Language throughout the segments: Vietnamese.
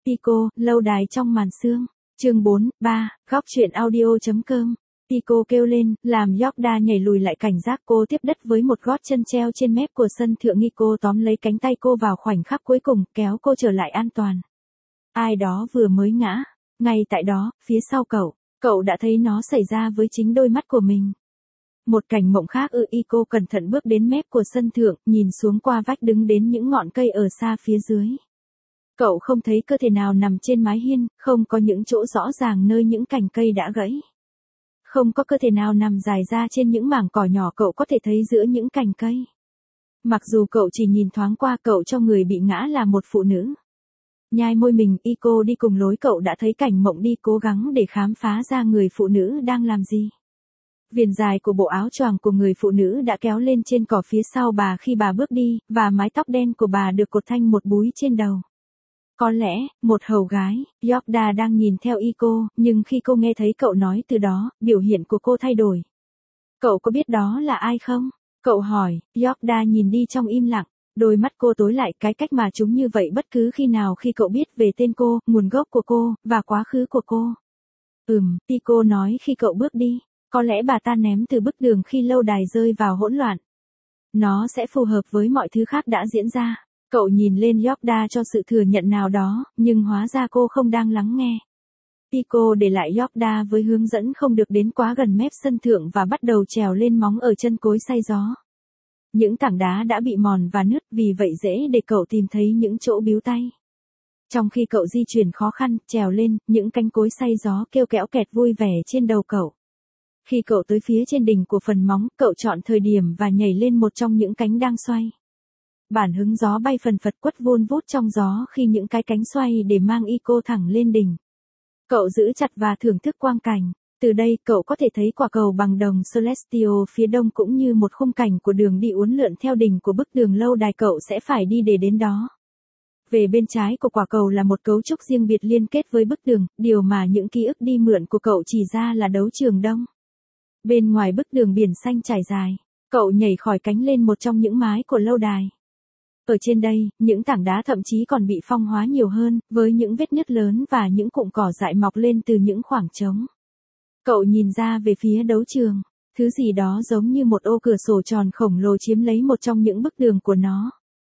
Pico, lâu đài trong màn sương. Chương 4, 3, góc truyện audio.com. Pico kêu lên, làm Yorda nhảy lùi lại cảnh giác. Cô tiếp đất với một gót chân treo trên mép của sân thượng. Nico tóm lấy cánh tay cô vào khoảnh khắc cuối cùng, kéo cô trở lại an toàn. Ai đó vừa mới ngã. Ngay tại đó, phía sau cậu đã thấy nó xảy ra với chính đôi mắt của mình. Một cảnh mộng khác Ico cẩn thận bước đến mép của sân thượng, nhìn xuống qua vách đứng đến những ngọn cây ở xa phía dưới. Cậu không thấy cơ thể nào nằm trên mái hiên, không có những chỗ rõ ràng nơi những cành cây đã gãy. Không có cơ thể nào nằm dài ra trên những mảng cỏ nhỏ cậu có thể thấy giữa những cành cây. Mặc dù cậu chỉ nhìn thoáng qua, cậu cho người bị ngã là một phụ nữ. Nhai môi mình, Ico đi cùng lối cậu đã thấy cảnh mộng đi cố gắng để khám phá ra người phụ nữ đang làm gì. Viền dài của bộ áo choàng của người phụ nữ đã kéo lên trên cỏ phía sau bà khi bà bước đi, và mái tóc đen của bà được cột thành một búi trên đầu. Có lẽ, một hầu gái, Yorda đang nhìn theo Ico, nhưng khi cô nghe thấy cậu nói từ đó, biểu hiện của cô thay đổi. Cậu có biết đó là ai không? Cậu hỏi. Yorda nhìn đi trong im lặng. Đôi mắt cô tối lại, cái cách mà chúng như vậy bất cứ khi nào khi cậu biết về tên cô, nguồn gốc của cô, và quá khứ của cô. Pico nói khi cậu bước đi. Có lẽ bà ta ném từ bức tường khi lâu đài rơi vào hỗn loạn. Nó sẽ phù hợp với mọi thứ khác đã diễn ra. Cậu nhìn lên Yorda cho sự thừa nhận nào đó, nhưng hóa ra cô không đang lắng nghe. Pico để lại Yorda với hướng dẫn không được đến quá gần mép sân thượng và bắt đầu trèo lên móng ở chân cối xay gió. Những tảng đá đã bị mòn và nứt, vì vậy dễ để cậu tìm thấy những chỗ bíu tay. Trong khi cậu di chuyển khó khăn, trèo lên, những cánh cối xay gió kêu kẽo kẹt vui vẻ trên đầu cậu. Khi cậu tới phía trên đỉnh của phần móng, cậu chọn thời điểm và nhảy lên một trong những cánh đang xoay. Bản hứng gió bay phần phật quất vun vút trong gió khi những cái cánh xoay để mang Ico thẳng lên đỉnh. Cậu giữ chặt và thưởng thức quang cảnh. Từ đây cậu có thể thấy quả cầu bằng đồng Celestial phía đông cũng như một khung cảnh của đường đi uốn lượn theo đỉnh của bức tường lâu đài cậu sẽ phải đi để đến đó. Về bên trái của quả cầu là một cấu trúc riêng biệt liên kết với bức tường, điều mà những ký ức đi mượn của cậu chỉ ra là đấu trường đông. Bên ngoài bức tường biển xanh trải dài, cậu nhảy khỏi cánh lên một trong những mái của lâu đài. Ở trên đây, những tảng đá thậm chí còn bị phong hóa nhiều hơn, với những vết nứt lớn và những cụm cỏ dại mọc lên từ những khoảng trống. Cậu nhìn ra về phía đấu trường, thứ gì đó giống như một ô cửa sổ tròn khổng lồ chiếm lấy một trong những bức tường của nó.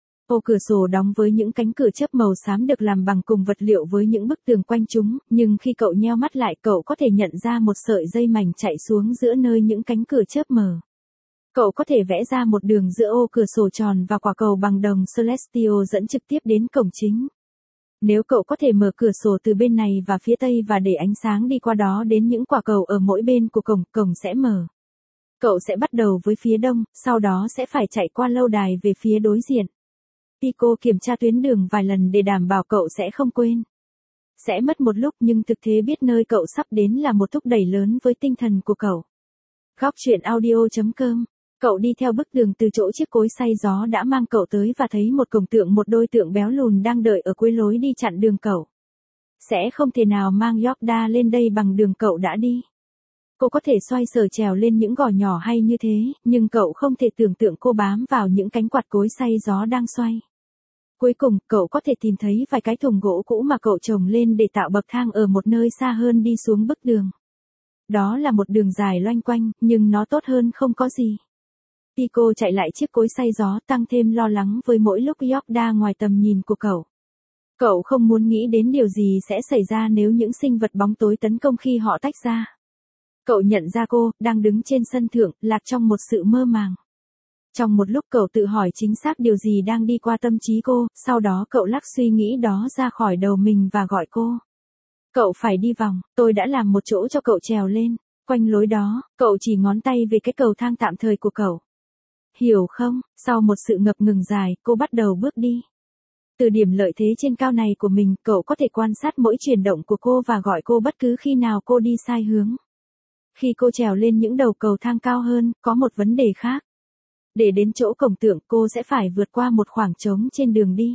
Ô cửa sổ đóng với những cánh cửa chớp màu xám được làm bằng cùng vật liệu với những bức tường quanh chúng, nhưng khi cậu nheo mắt lại cậu có thể nhận ra một sợi dây mảnh chạy xuống giữa nơi những cánh cửa chớp mờ. Cậu có thể vẽ ra một đường giữa ô cửa sổ tròn và quả cầu bằng đồng Celestial dẫn trực tiếp đến cổng chính. Nếu cậu có thể mở cửa sổ từ bên này và phía tây và để ánh sáng đi qua đó đến những quả cầu ở mỗi bên của cổng sẽ mở. Cậu sẽ bắt đầu với phía đông, sau đó sẽ phải chạy qua lâu đài về phía đối diện. Pico kiểm tra tuyến đường vài lần để đảm bảo cậu sẽ không quên. Sẽ mất một lúc nhưng thực tế biết nơi cậu sắp đến là một thúc đẩy lớn với tinh thần của cậu. Góc truyện audio.com. Cậu đi theo bức tường từ chỗ chiếc cối xay gió đã mang cậu tới và thấy một một đôi tượng béo lùn đang đợi ở cuối lối đi chặn đường cậu. Sẽ không thể nào mang Yorda lên đây bằng đường cậu đã đi. Cô có thể xoay sở trèo lên những gò nhỏ hay như thế, nhưng cậu không thể tưởng tượng cô bám vào những cánh quạt cối xay gió đang xoay. Cuối cùng, cậu có thể tìm thấy vài cái thùng gỗ cũ mà cậu trồng lên để tạo bậc thang ở một nơi xa hơn đi xuống bức tường. Đó là một đường dài loanh quanh, nhưng nó tốt hơn không có gì. Pico chạy lại chiếc cối xay gió, tăng thêm lo lắng với mỗi lúc Yorda ngoài tầm nhìn của cậu. Cậu không muốn nghĩ đến điều gì sẽ xảy ra nếu những sinh vật bóng tối tấn công khi họ tách ra. Cậu nhận ra cô, đang đứng trên sân thượng, lạc trong một sự mơ màng. Trong một lúc cậu tự hỏi chính xác điều gì đang đi qua tâm trí cô, sau đó cậu lắc suy nghĩ đó ra khỏi đầu mình và gọi cô. Cậu phải đi vòng, tôi đã làm một chỗ cho cậu trèo lên. Quanh lối đó, cậu chỉ ngón tay về cái cầu thang tạm thời của cậu. Hiểu không, sau một sự ngập ngừng dài, cô bắt đầu bước đi. Từ điểm lợi thế trên cao này của mình, cậu có thể quan sát mỗi chuyển động của cô và gọi cô bất cứ khi nào cô đi sai hướng. Khi cô trèo lên những đầu cầu thang cao hơn, có một vấn đề khác. Để đến chỗ cổng tượng, cô sẽ phải vượt qua một khoảng trống trên đường đi.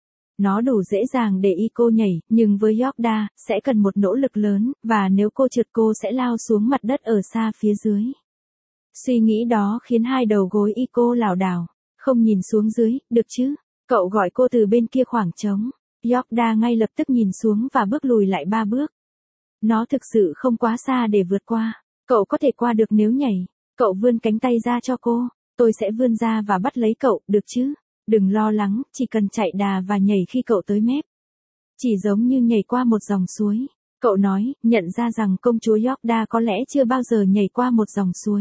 Nó đủ dễ dàng để Ico nhảy, nhưng với Yorda, sẽ cần một nỗ lực lớn, và nếu cô trượt cô sẽ lao xuống mặt đất ở xa phía dưới. Suy nghĩ đó khiến hai đầu gối Ico lảo đảo. Không nhìn xuống dưới, được chứ? Cậu gọi cô từ bên kia khoảng trống. Yorda ngay lập tức nhìn xuống và bước lùi lại 3 bước. Nó thực sự không quá xa để vượt qua. Cậu có thể qua được nếu nhảy. Cậu vươn cánh tay ra cho cô. Tôi sẽ vươn ra và bắt lấy cậu, được chứ? Đừng lo lắng, chỉ cần chạy đà và nhảy khi cậu tới mép. Chỉ giống như nhảy qua một dòng suối. Cậu nói, nhận ra rằng công chúa Yorda có lẽ chưa bao giờ nhảy qua một dòng suối.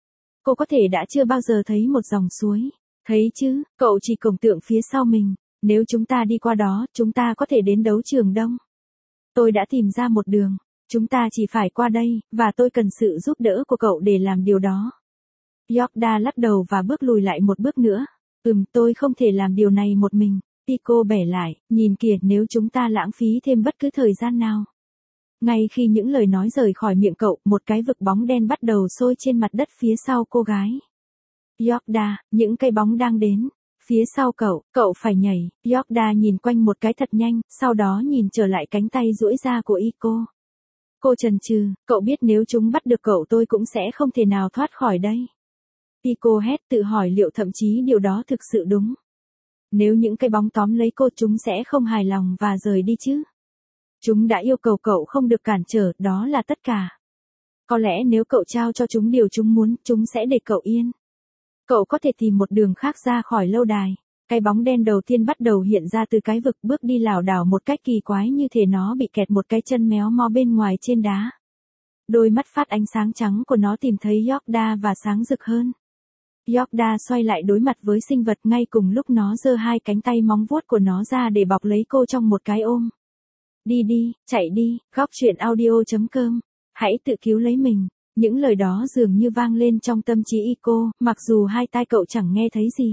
Cô có thể đã chưa bao giờ thấy một dòng suối. Thấy chứ, cậu chỉ tưởng tượng phía sau mình. Nếu chúng ta đi qua đó, chúng ta có thể đến đấu trường đông. Tôi đã tìm ra một đường. Chúng ta chỉ phải qua đây, và tôi cần sự giúp đỡ của cậu để làm điều đó. Yorda lắc đầu và bước lùi lại một bước nữa. Tôi không thể làm điều này một mình. Pico bẻ lại, nhìn kìa, nếu chúng ta lãng phí thêm bất cứ thời gian nào. Ngay khi những lời nói rời khỏi miệng cậu, một cái vực bóng đen bắt đầu sôi trên mặt đất phía sau cô gái. Yorda, những cây bóng đang đến. Phía sau cậu phải nhảy. Yorda nhìn quanh một cái thật nhanh, sau đó nhìn trở lại cánh tay duỗi ra của Ico. Cô chần chừ, cậu biết nếu chúng bắt được cậu tôi cũng sẽ không thể nào thoát khỏi đây. Ico hét, tự hỏi liệu thậm chí điều đó thực sự đúng. Nếu những cái bóng tóm lấy cô chúng sẽ không hài lòng và rời đi chứ. Chúng đã yêu cầu cậu không được cản trở, đó là tất cả. Có lẽ nếu cậu trao cho chúng điều chúng muốn, chúng sẽ để cậu yên. Cậu có thể tìm một đường khác ra khỏi lâu đài. Cái bóng đen đầu tiên bắt đầu hiện ra từ cái vực, bước đi lảo đảo một cách kỳ quái như thể nó bị kẹt một cái chân méo mó bên ngoài trên đá. Đôi mắt phát ánh sáng trắng của nó tìm thấy Yorda và sáng rực hơn. Yorda xoay lại đối mặt với sinh vật, ngay cùng lúc nó giơ hai cánh tay móng vuốt của nó ra để bọc lấy cô trong một cái ôm. Đi, chạy đi, góc truyện audio.com. Hãy tự cứu lấy mình. Những lời đó dường như vang lên trong tâm trí Ico, mặc dù hai tai cậu chẳng nghe thấy gì.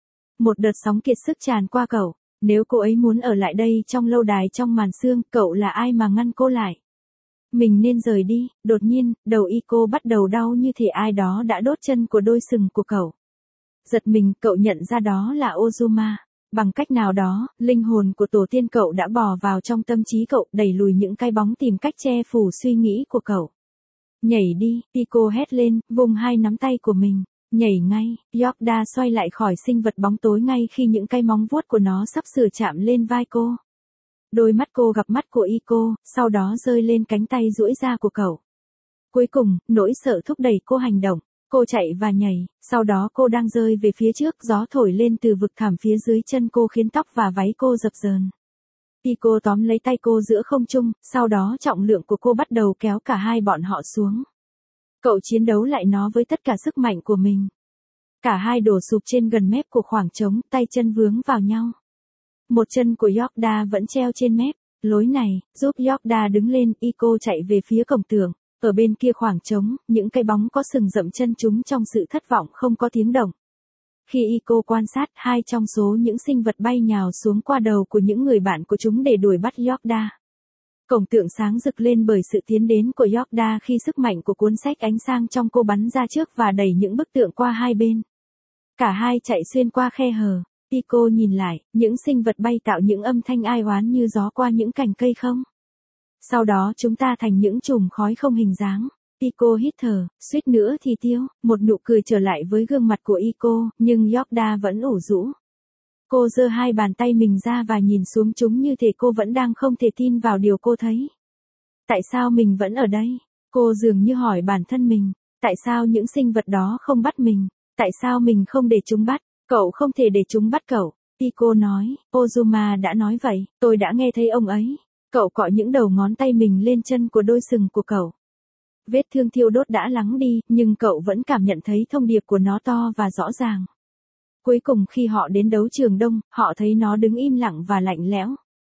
Một đợt sóng kiệt sức tràn qua cậu. Nếu cô ấy muốn ở lại đây trong lâu đài trong màn sương, cậu là ai mà ngăn cô lại? Mình nên rời đi. Đột nhiên, đầu Ico bắt đầu đau như thể ai đó đã đốt chân của đôi sừng của cậu. Giật mình, cậu nhận ra đó là Ozuma. Bằng cách nào đó, linh hồn của tổ tiên cậu đã bò vào trong tâm trí cậu, đẩy lùi những cái bóng tìm cách che phủ suy nghĩ của cậu. Nhảy đi, Pico hét lên, vùng hai nắm tay của mình. Nhảy ngay, Yorda xoay lại khỏi sinh vật bóng tối ngay khi những cái móng vuốt của nó sắp sửa chạm lên vai cô. Đôi mắt cô gặp mắt của Ico, sau đó rơi lên cánh tay duỗi ra của cậu. Cuối cùng, nỗi sợ thúc đẩy cô hành động. Cô chạy và nhảy, sau đó cô đang rơi về phía trước, gió thổi lên từ vực thẳm phía dưới chân cô khiến tóc và váy cô dập dờn. Pico tóm lấy tay cô giữa không trung, sau đó trọng lượng của cô bắt đầu kéo cả hai bọn họ xuống. Cậu chiến đấu lại nó với tất cả sức mạnh của mình. Cả hai đổ sụp trên gần mép của khoảng trống, tay chân vướng vào nhau. Một chân của Yorda vẫn treo trên mép. Lối này, giúp Yorda đứng lên, Ico chạy về phía cổng tường. Ở bên kia khoảng trống, những cái bóng có sừng dậm chân chúng trong sự thất vọng không có tiếng động. Khi Ico quan sát, hai trong số những sinh vật bay nhào xuống qua đầu của những người bạn của chúng để đuổi bắt Yorda. Cổng tượng sáng rực lên bởi sự tiến đến của Yorda khi sức mạnh của cuốn sách ánh sang trong cô bắn ra trước và đẩy những bức tượng qua hai bên. Cả hai chạy xuyên qua khe hở. Pico nhìn lại, những sinh vật bay tạo những âm thanh ai oán như gió qua những cành cây không. Sau đó chúng ta thành những chùm khói không hình dáng. Pico hít thở, suýt nữa thì tiêu, một nụ cười trở lại với gương mặt của Ico, nhưng Yorda vẫn ủ rũ. Cô giơ hai bàn tay mình ra và nhìn xuống chúng như thể cô vẫn đang không thể tin vào điều cô thấy. Tại sao mình vẫn ở đây? Cô dường như hỏi bản thân mình. Tại sao những sinh vật đó không bắt mình? Tại sao mình không để chúng bắt? Cậu không thể để chúng bắt cậu. Pico nói, Ozuma đã nói vậy, tôi đã nghe thấy ông ấy. Cậu cọ những đầu ngón tay mình lên chân của đôi sừng của cậu. Vết thương thiêu đốt đã lắng đi, nhưng cậu vẫn cảm nhận thấy thông điệp của nó to và rõ ràng. Cuối cùng khi họ đến đấu trường đông, họ thấy nó đứng im lặng và lạnh lẽo.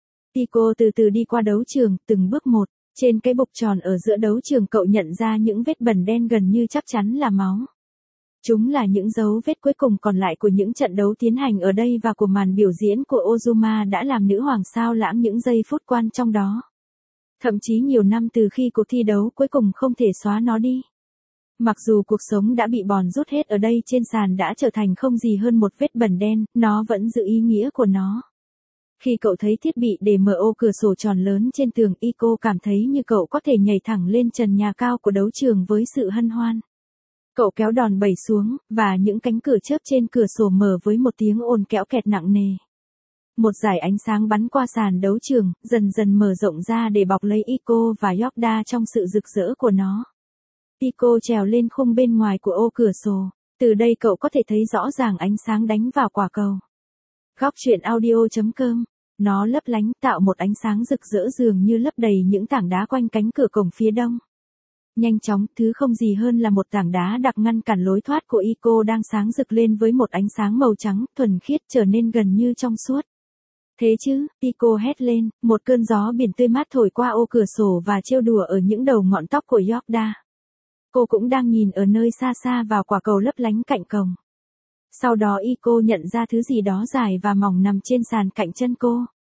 Pico từ từ đi qua đấu trường, từng bước một. Trên cái bục tròn ở giữa đấu trường cậu nhận ra những vết bẩn đen gần như chắc chắn là máu. Chúng là những dấu vết cuối cùng còn lại của những trận đấu tiến hành ở đây và của màn biểu diễn của Ozuma đã làm nữ hoàng sao lãng những giây phút quan trong đó. Thậm chí nhiều năm từ khi cuộc thi đấu cuối cùng không thể xóa nó đi. Mặc dù cuộc sống đã bị bòn rút hết ở đây trên sàn đã trở thành không gì hơn một vết bẩn đen, nó vẫn giữ ý nghĩa của nó. Khi cậu thấy thiết bị để mở ô cửa sổ tròn lớn trên tường, Ico cảm thấy như cậu có thể nhảy thẳng lên trần nhà cao của đấu trường với sự hân hoan. Cậu kéo đòn bẩy xuống, và những cánh cửa chớp trên cửa sổ mở với một tiếng ồn kẽo kẹt nặng nề. Một dải ánh sáng bắn qua sàn đấu trường, dần dần mở rộng ra để bọc lấy Ico và Yoda trong sự rực rỡ của nó. Ico trèo lên khung bên ngoài của ô cửa sổ. Từ đây cậu có thể thấy rõ ràng ánh sáng đánh vào quả cầu. Góc truyện audio.com. Nó lấp lánh tạo một ánh sáng rực rỡ dường như lấp đầy những tảng đá quanh cánh cửa cổng phía đông. Nhanh chóng, thứ không gì hơn là một tảng đá đặc ngăn cản lối thoát của Ico đang sáng rực lên với một ánh sáng màu trắng, thuần khiết trở nên gần như trong suốt. Thế chứ, Ico hét lên, một cơn gió biển tươi mát thổi qua ô cửa sổ và trêu đùa ở những đầu ngọn tóc của Yoda. Cô cũng đang nhìn ở nơi xa xa vào quả cầu lấp lánh cạnh cổng. Sau đó Ico nhận ra thứ gì đó dài và mỏng nằm trên sàn cạnh chân cô.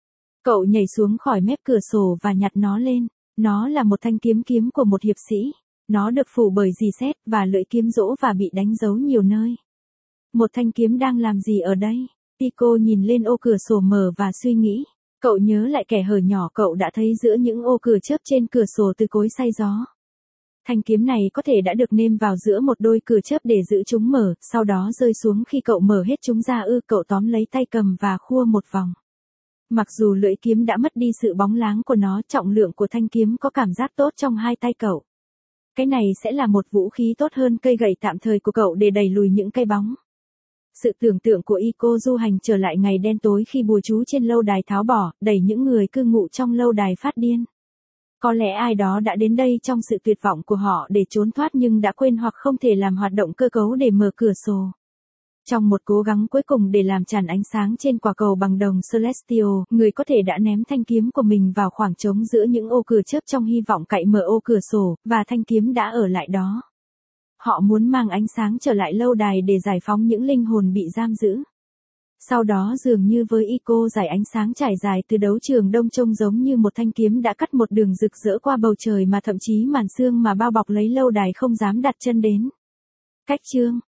Cậu nhảy xuống khỏi mép cửa sổ và nhặt nó lên. Nó là một thanh kiếm của một hiệp sĩ. Nó được phủ bởi rì sét và lưỡi kiếm rỗ và bị đánh dấu nhiều nơi. Một thanh kiếm đang làm gì ở đây? Ico nhìn lên ô cửa sổ mở và suy nghĩ. Cậu nhớ lại kẻ hở nhỏ cậu đã thấy giữa những ô cửa chớp trên cửa sổ từ cối xay gió. Thanh kiếm này có thể đã được nêm vào giữa một đôi cửa chớp để giữ chúng mở, sau đó rơi xuống khi cậu mở hết chúng ra cậu tóm lấy tay cầm và khua một vòng. Mặc dù lưỡi kiếm đã mất đi sự bóng láng của nó, trọng lượng của thanh kiếm có cảm giác tốt trong hai tay cậu. Cái này sẽ là một vũ khí tốt hơn cây gậy tạm thời của cậu để đẩy lùi những cây bóng. Sự tưởng tượng của Ico du hành trở lại ngày đen tối khi bùa chú trên lâu đài tháo bỏ, đẩy những người cư ngụ trong lâu đài phát điên. Có lẽ ai đó đã đến đây trong sự tuyệt vọng của họ để trốn thoát nhưng đã quên hoặc không thể làm hoạt động cơ cấu để mở cửa sổ. Trong một cố gắng cuối cùng để làm tràn ánh sáng trên quả cầu bằng đồng Celestial, người có thể đã ném thanh kiếm của mình vào khoảng trống giữa những ô cửa chớp trong hy vọng cậy mở ô cửa sổ, và thanh kiếm đã ở lại đó. Họ muốn mang ánh sáng trở lại lâu đài để giải phóng những linh hồn bị giam giữ. Sau đó dường như với Ico dải ánh sáng trải dài từ đấu trường đông trông giống như một thanh kiếm đã cắt một đường rực rỡ qua bầu trời mà thậm chí màn sương mà bao bọc lấy lâu đài không dám đặt chân đến. Cách chương